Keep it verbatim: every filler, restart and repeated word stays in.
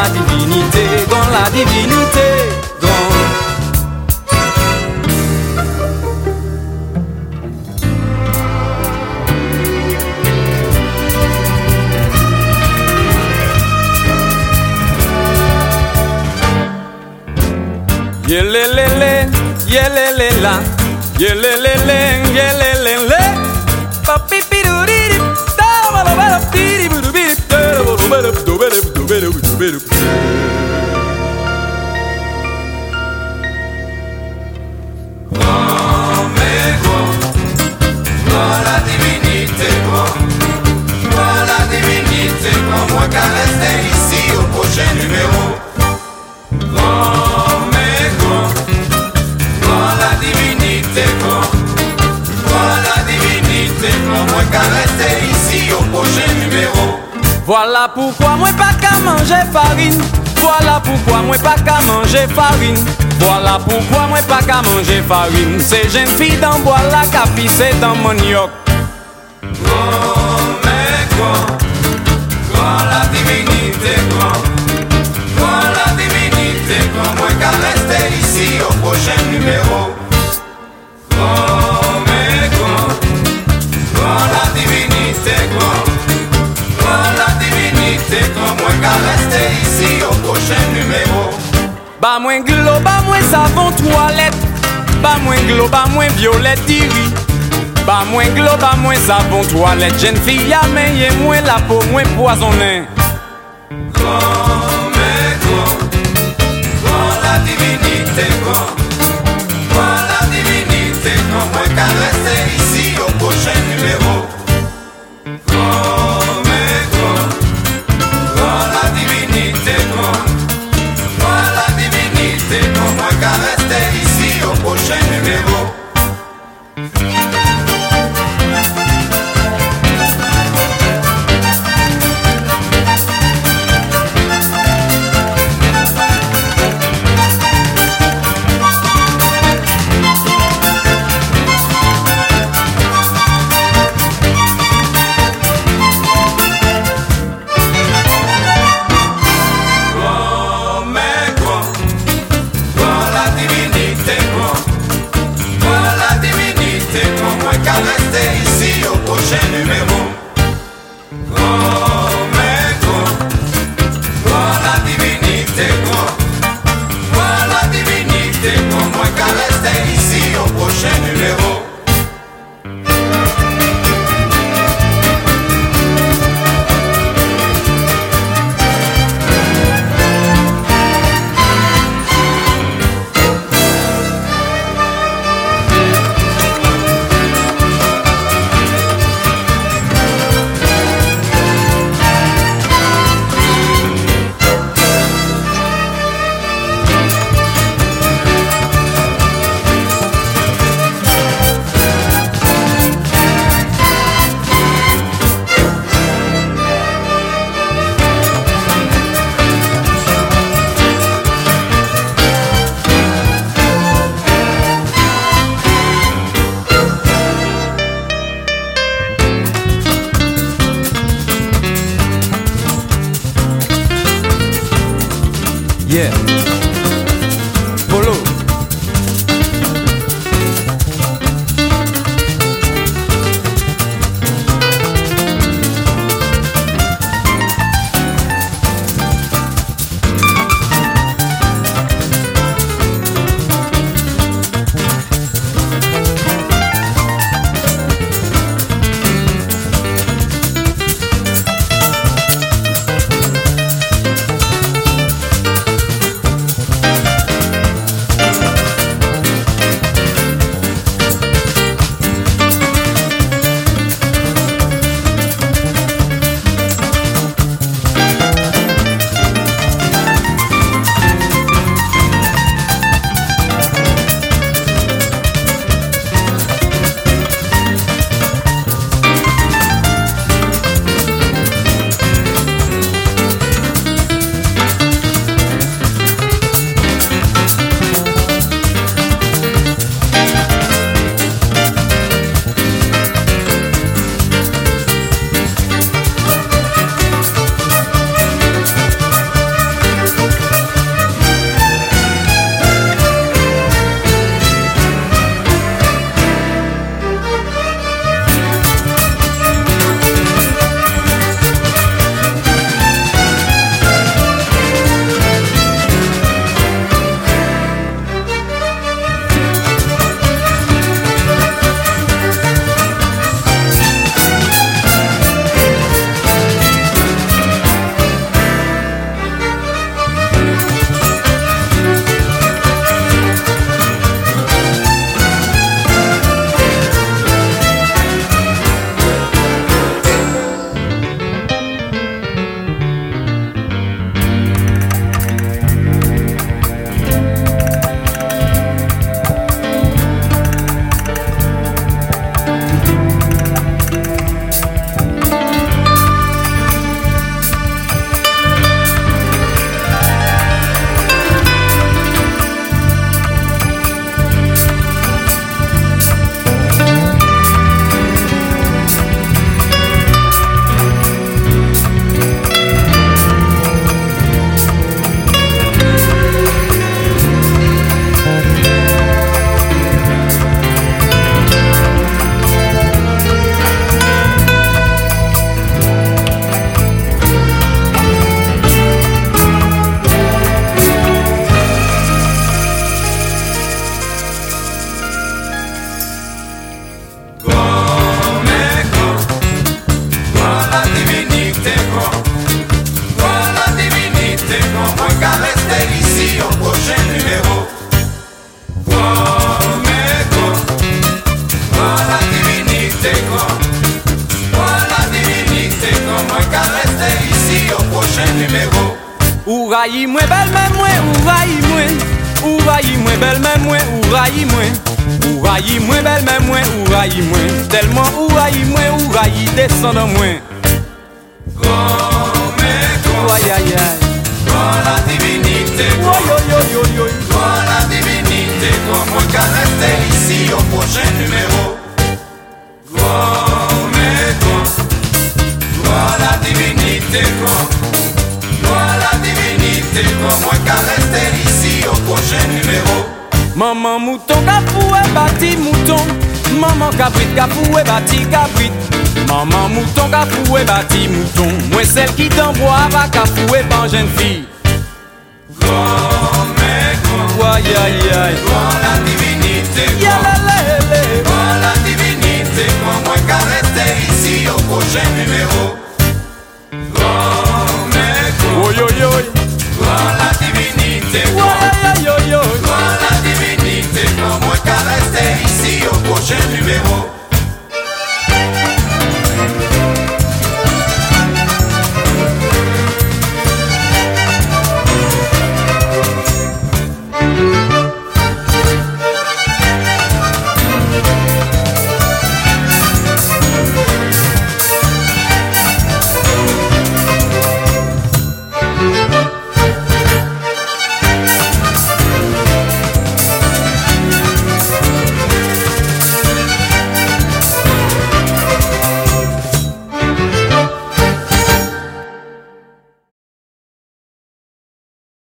la divinité, gon la divinité, gon. Yelelele, yelelela, yelelele, yelelele. Papi piruriri, tamalabara piri burubiri, tamalabara dobere dobere dobere. Grand mais grand, grand la divinité grand, grand la divinité grand, moi qu'à rester ici au prochain numéro. Grand mais grand, grand la divinité grand, grand la divinité grand, moi qu'à rester ici au prochain numéro. Voilà pourquoi moi pas qu'à manger farine. Voilà pourquoi moi pas qu'à manger farine. Voilà pourquoi moi pas qu'à manger farine. C'est jeune fille dans bois la capissée dans mon yoke. Grand mais grand, grand la divinité grand, grand la divinité grand, moi qu'à rester ici au prochain numéro. Grand mais grand, grand la divinité grand, grand la divinité grand, moi qu'à rester ici au prochain numéro. Ba moins glo, ba moins savon toilette. Ba moins glo, ba moins violette diri. Ba moins glo, ba moins savon toilette. Jeune fille a meillé moins la peau moins poisonnée. Grand mais grand, grand la divinité grand, grand la divinité grand, moi qu'à rester ici au prochain numéro. Grand mais grand, grand la divinité grand, grand la divinité grand, moi qu'à rester ici au prochain numéro. Yeah. Polo. qu'à rester ici au prochain numéro. Grand, mais grand, grand la divinité, grand, grand la divinité, grand, moi qu'à rester ici au prochain numéro. Ourayi moi belle mais moi, ourayi moi, ourayi moi belle mais moi, ourayi moi, ourayi moi belle mais moi, ourayi moi, tellement ourayi moi, ourayi descend en moi. Grand, mais grand, Aïe aïe aïe, grand la divinité, yo grand, yo yo yo yo, grand la divinité, grand, moi qu'à rester ici au prochain numéro. Grand, mais grand, grand la divinité, grand, grand la divinité, grand, moi qu'à rester ici au prochain numéro. Maman mouton kapoué bâti mouton, maman cabrit kapoué bâti cabrit, maman mouton kapoué bâti mouton, moi celle qui t'envoie va kapoué par jeune fille.